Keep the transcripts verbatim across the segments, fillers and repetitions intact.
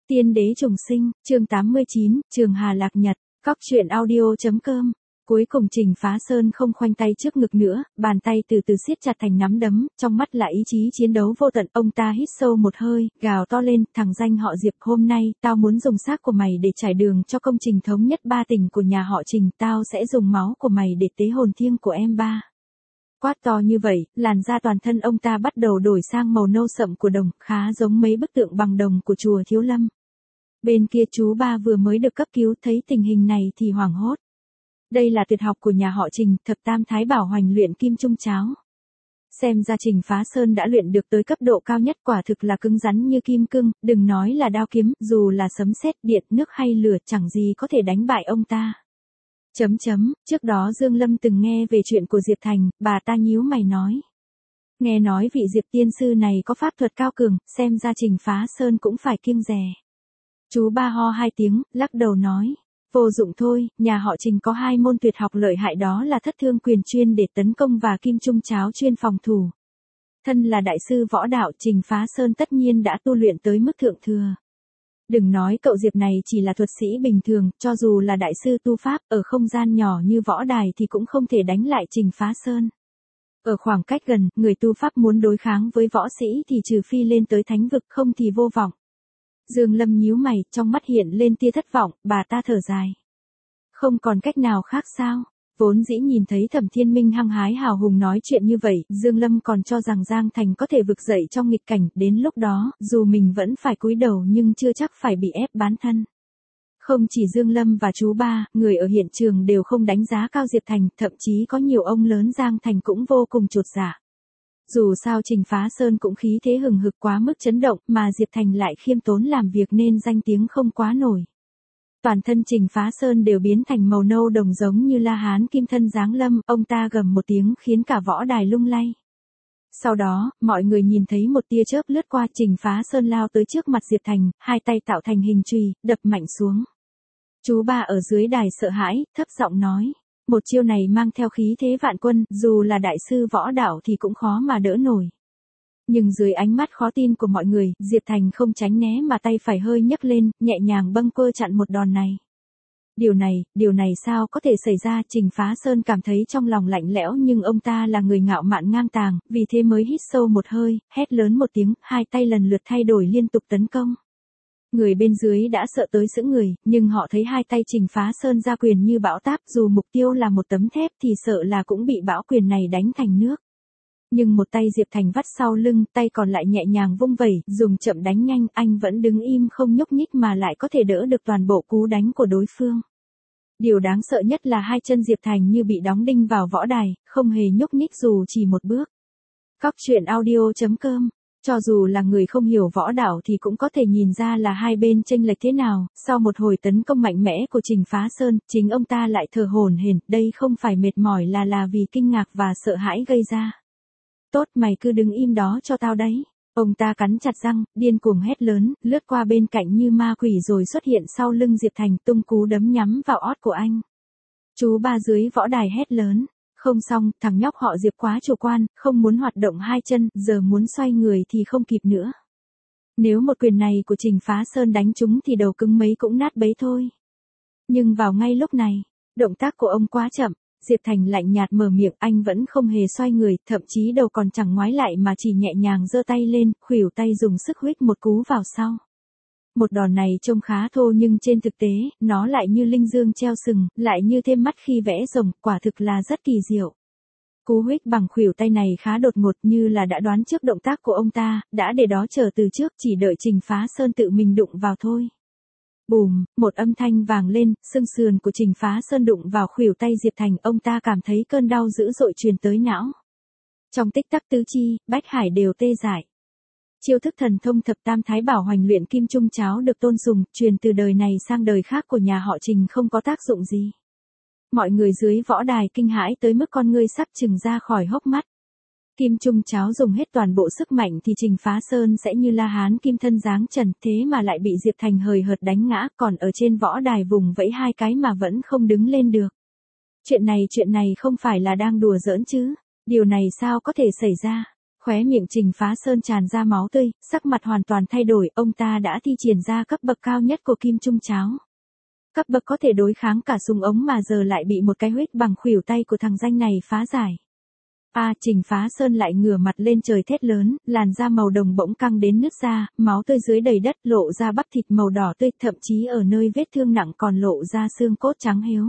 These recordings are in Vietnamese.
Tiên đế trùng sinh, chương tám mươi chín, Trường Hà Lạc Nhật, Cóc truyện audio.com. Cuối cùng Trình Phá Sơn không khoanh tay trước ngực nữa, bàn tay từ từ siết chặt thành nắm đấm, trong mắt là ý chí chiến đấu vô tận. Ông ta hít sâu một hơi, gào to lên, thằng danh họ Diệp, hôm nay, tao muốn dùng xác của mày để trải đường cho công trình thống nhất ba tỉnh của nhà họ Trình, tao sẽ dùng máu của mày để tế hồn thiêng của em ba. Quát to như vậy, làn da toàn thân ông ta bắt đầu đổi sang màu nâu sậm của đồng, khá giống mấy bức tượng bằng đồng của chùa Thiếu Lâm. Bên kia chú ba vừa mới được cấp cứu, thấy tình hình này thì hoảng hốt. Đây là tuyệt học của nhà họ Trình, thập tam thái bảo hoành luyện kim trung cháo. Xem ra Trình Phá Sơn đã luyện được tới cấp độ cao nhất, quả thực là cứng rắn như kim cương, đừng nói là đao kiếm, dù là sấm sét, điện, nước hay lửa chẳng gì có thể đánh bại ông ta. Chấm chấm, trước đó Dương Lâm từng nghe về chuyện của Diệp Thành, bà ta nhíu mày nói. Nghe nói vị Diệp tiên sư này có pháp thuật cao cường, xem ra Trình Phá Sơn cũng phải kiêng dè. Chú ba ho hai tiếng, lắc đầu nói. Vô dụng thôi, nhà họ Trình có hai môn tuyệt học lợi hại, đó là thất thương quyền chuyên để tấn công và kim trung cháo chuyên phòng thủ. Thân là đại sư võ đạo, Trình Phá Sơn tất nhiên đã tu luyện tới mức thượng thừa. Đừng nói cậu Diệp này chỉ là thuật sĩ bình thường, cho dù là đại sư tu pháp, ở không gian nhỏ như võ đài thì cũng không thể đánh lại Trình Phá Sơn. Ở khoảng cách gần, người tu pháp muốn đối kháng với võ sĩ thì trừ phi lên tới thánh vực, không thì vô vọng. Dương Lâm nhíu mày, trong mắt hiện lên tia thất vọng, bà ta thở dài. Không còn cách nào khác sao? Vốn dĩ nhìn thấy Thẩm Thiên Minh hăng hái hào hùng nói chuyện như vậy, Dương Lâm còn cho rằng Giang Thành có thể vực dậy trong nghịch cảnh, đến lúc đó, dù mình vẫn phải cúi đầu nhưng chưa chắc phải bị ép bán thân. Không chỉ Dương Lâm và chú ba, người ở hiện trường đều không đánh giá cao Diệp Thành, thậm chí có nhiều ông lớn Giang Thành cũng vô cùng chột dạ. Dù sao Trình Phá Sơn cũng khí thế hừng hực quá mức chấn động, mà Diệp Thành lại khiêm tốn làm việc nên danh tiếng không quá nổi. Toàn thân Trình Phá Sơn đều biến thành màu nâu đồng giống như La Hán kim thân giáng lâm, ông ta gầm một tiếng khiến cả võ đài lung lay. Sau đó, mọi người nhìn thấy một tia chớp lướt qua, Trình Phá Sơn lao tới trước mặt Diệp Thành, hai tay tạo thành hình chùy, đập mạnh xuống. Chú ba ở dưới đài sợ hãi, thấp giọng nói. Một chiêu này mang theo khí thế vạn quân, dù là đại sư võ đạo thì cũng khó mà đỡ nổi. Nhưng dưới ánh mắt khó tin của mọi người, Diệp Thành không tránh né mà tay phải hơi nhấc lên, nhẹ nhàng bâng quơ chặn một đòn này. Điều này, điều này sao có thể xảy ra? Trình Phá Sơn cảm thấy trong lòng lạnh lẽo, nhưng ông ta là người ngạo mạn ngang tàng, vì thế mới hít sâu một hơi, hét lớn một tiếng, hai tay lần lượt thay đổi liên tục tấn công. Người bên dưới đã sợ tới sững người, nhưng họ thấy hai tay Trình Phá Sơn ra quyền như bão táp, dù mục tiêu là một tấm thép thì sợ là cũng bị bão quyền này đánh thành nước. Nhưng một tay Diệp Thành vắt sau lưng, tay còn lại nhẹ nhàng vung vẩy, dùng chậm đánh nhanh, anh vẫn đứng im không nhúc nhích mà lại có thể đỡ được toàn bộ cú đánh của đối phương. Điều đáng sợ nhất là hai chân Diệp Thành như bị đóng đinh vào võ đài, không hề nhúc nhích dù chỉ một bước. Cóc truyện audio.com. Cho dù là người không hiểu võ đạo thì cũng có thể nhìn ra là hai bên chênh lệch thế nào. Sau một hồi tấn công mạnh mẽ của Trình Phá Sơn, chính ông ta lại thở hổn hển, đây không phải mệt mỏi là là vì kinh ngạc và sợ hãi gây ra. Tốt, mày cứ đứng im đó cho tao đấy. Ông ta cắn chặt răng, điên cuồng hét lớn, lướt qua bên cạnh như ma quỷ rồi xuất hiện sau lưng Diệp Thành, tung cú đấm nhắm vào ót của anh. Chú ba dưới võ đài hét lớn. Không xong, thằng nhóc họ Diệp quá chủ quan, không muốn hoạt động hai chân, giờ muốn xoay người thì không kịp nữa. Nếu một quyền này của Trình Phá Sơn đánh trúng thì đầu cứng mấy cũng nát bấy thôi. Nhưng vào ngay lúc này, động tác của ông quá chậm, Diệp Thành lạnh nhạt mở miệng, anh vẫn không hề xoay người, thậm chí đầu còn chẳng ngoái lại mà chỉ nhẹ nhàng giơ tay lên, khuỷu tay dùng sức huých một cú vào sau. Một đòn này trông khá thô nhưng trên thực tế, nó lại như linh dương treo sừng, lại như thêm mắt khi vẽ rồng, quả thực là rất kỳ diệu. Cú huých bằng khuỷu tay này khá đột ngột, như là đã đoán trước động tác của ông ta, đã để đó chờ từ trước, chỉ đợi Trình Phá Sơn tự mình đụng vào thôi. Bùm, một âm thanh vàng lên, xương sườn của Trình Phá Sơn đụng vào khuỷu tay Diệp Thành, ông ta cảm thấy cơn đau dữ dội truyền tới não. Trong tích tắc tứ chi, bách hải đều tê dại. Chiêu thức thần thông thập tam thái bảo hoành luyện kim trung cháo được tôn sùng, truyền từ đời này sang đời khác của nhà họ Trình không có tác dụng gì. Mọi người dưới võ đài kinh hãi tới mức con ngươi sắp trừng ra khỏi hốc mắt. Kim trung cháo dùng hết toàn bộ sức mạnh thì Trình Phá Sơn sẽ như La Hán kim thân giáng trần, thế mà lại bị Diệp Thành hời hợt đánh ngã, còn ở trên võ đài vùng vẫy hai cái mà vẫn không đứng lên được. Chuyện này chuyện này không phải là đang đùa giỡn chứ, điều này sao có thể xảy ra? Khoảnh Khóe miệng Trình Phá Sơn tràn ra máu tươi, sắc mặt hoàn toàn thay đổi, ông ta đã thi triển ra cấp bậc cao nhất của kim trung cháo. Cấp bậc có thể đối kháng cả súng ống mà giờ lại bị một cái huyết bằng khuỷu tay của thằng danh này phá giải. A à, Trình Phá Sơn lại ngửa mặt lên trời thét lớn, làn da màu đồng bỗng căng đến nứt ra, máu tươi dưới đầy đất lộ ra bắp thịt màu đỏ tươi, thậm chí ở nơi vết thương nặng còn lộ ra xương cốt trắng hiếu.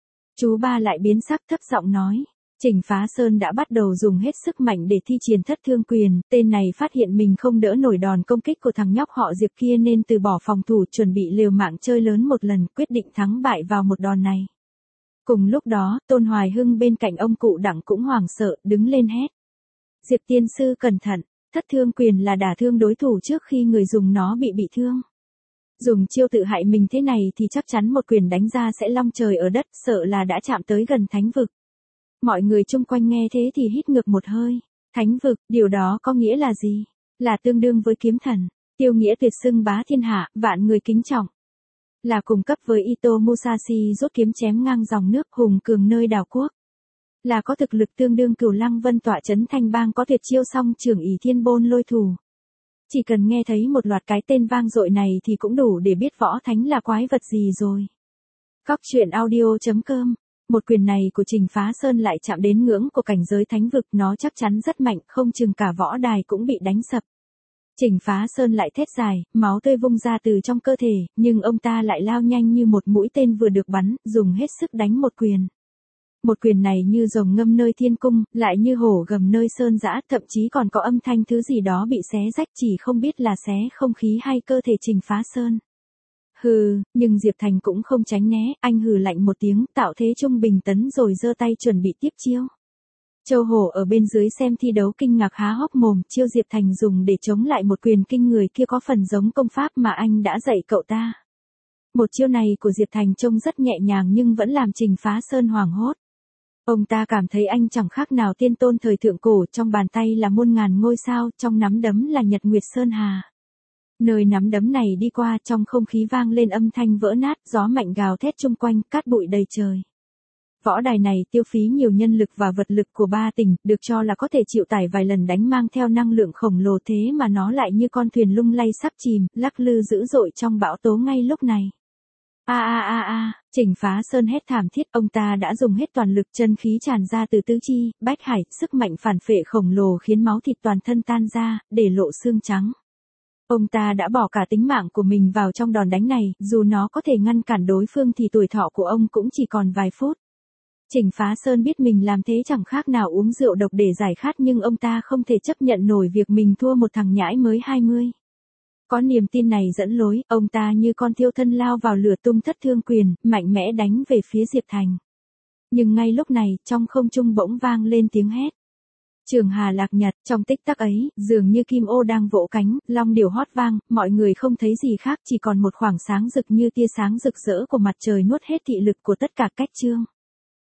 Chú ba lại biến sắc thấp giọng nói. Trình Phá Sơn đã bắt đầu dùng hết sức mạnh để thi triển thất thương quyền, tên này phát hiện mình không đỡ nổi đòn công kích của thằng nhóc họ Diệp kia nên từ bỏ phòng thủ chuẩn bị liều mạng chơi lớn một lần, quyết định thắng bại vào một đòn này. Cùng lúc đó, Tôn Hoài Hưng bên cạnh ông cụ Đặng cũng hoảng sợ, đứng lên hét. Diệp tiên sư cẩn thận, thất thương quyền là đả thương đối thủ trước khi người dùng nó bị bị thương. Dùng chiêu tự hại mình thế này thì chắc chắn một quyền đánh ra sẽ long trời ở đất, sợ là đã chạm tới gần thánh vực. Mọi người chung quanh nghe thế thì hít ngược một hơi. Thánh vực, điều đó có nghĩa là gì? Là tương đương với kiếm thần. Tiêu nghĩa tuyệt xưng bá thiên hạ, vạn người kính trọng. Là cùng cấp với Ito Musashi rút kiếm chém ngang dòng nước hùng cường nơi đảo quốc. Là có thực lực tương đương Cửu Lăng Vân tọa trấn Thanh Bang có tuyệt chiêu song trường ỷ thiên bôn lôi thủ. Chỉ cần nghe thấy một loạt cái tên vang dội này thì cũng đủ để biết võ thánh là quái vật gì rồi. Cóc truyện audio chấm com. Một quyền này của Trình Phá Sơn lại chạm đến ngưỡng của cảnh giới thánh vực, nó chắc chắn rất mạnh, không chừng cả võ đài cũng bị đánh sập. Trình Phá Sơn lại thét dài, máu tươi vung ra từ trong cơ thể, nhưng ông ta lại lao nhanh như một mũi tên vừa được bắn, dùng hết sức đánh một quyền. Một quyền này như rồng ngâm nơi thiên cung, lại như hổ gầm nơi sơn dã, thậm chí còn có âm thanh thứ gì đó bị xé rách, chỉ không biết là xé không khí hay cơ thể Trình Phá Sơn. Hừ, nhưng Diệp Thành cũng không tránh né, anh hừ lạnh một tiếng, tạo thế trung bình tấn rồi giơ tay chuẩn bị tiếp chiêu. Châu Hổ ở bên dưới xem thi đấu kinh ngạc há hốc mồm, chiêu Diệp Thành dùng để chống lại một quyền kinh người kia có phần giống công pháp mà anh đã dạy cậu ta. Một chiêu này của Diệp Thành trông rất nhẹ nhàng nhưng vẫn làm Trình Phá Sơn hoảng hốt. Ông ta cảm thấy anh chẳng khác nào tiên tôn thời thượng cổ, trong bàn tay là muôn ngàn ngôi sao, trong nắm đấm là Nhật Nguyệt Sơn Hà. Nơi nắm đấm này đi qua, trong không khí vang lên âm thanh vỡ nát, gió mạnh gào thét chung quanh, cát bụi đầy trời. Võ đài này tiêu phí nhiều nhân lực và vật lực của ba tỉnh, được cho là có thể chịu tải vài lần đánh mang theo năng lượng khổng lồ, thế mà nó lại như con thuyền lung lay sắp chìm, lắc lư dữ dội trong bão tố ngay lúc này. A a a a, Trình Phá Sơn hét thảm thiết, ông ta đã dùng hết toàn lực, chân khí tràn ra từ tứ chi, bách hải, sức mạnh phản phệ khổng lồ khiến máu thịt toàn thân tan ra, để lộ xương trắng. Ông ta đã bỏ cả tính mạng của mình vào trong đòn đánh này, dù nó có thể ngăn cản đối phương thì tuổi thọ của ông cũng chỉ còn vài phút. Trình Phá Sơn biết mình làm thế chẳng khác nào uống rượu độc để giải khát, nhưng ông ta không thể chấp nhận nổi việc mình thua một thằng nhãi mới hai mươi. Có niềm tin này dẫn lối, ông ta như con thiêu thân lao vào lửa tung thất thương quyền, mạnh mẽ đánh về phía Diệp Thành. Nhưng ngay lúc này, trong không trung bỗng vang lên tiếng hét. Trường Hà Lạc Nhật, trong tích tắc ấy, dường như kim ô đang vỗ cánh, long điểu hót vang, mọi người không thấy gì khác, chỉ còn một khoảng sáng rực như tia sáng rực rỡ của mặt trời nuốt hết thị lực của tất cả cách chương.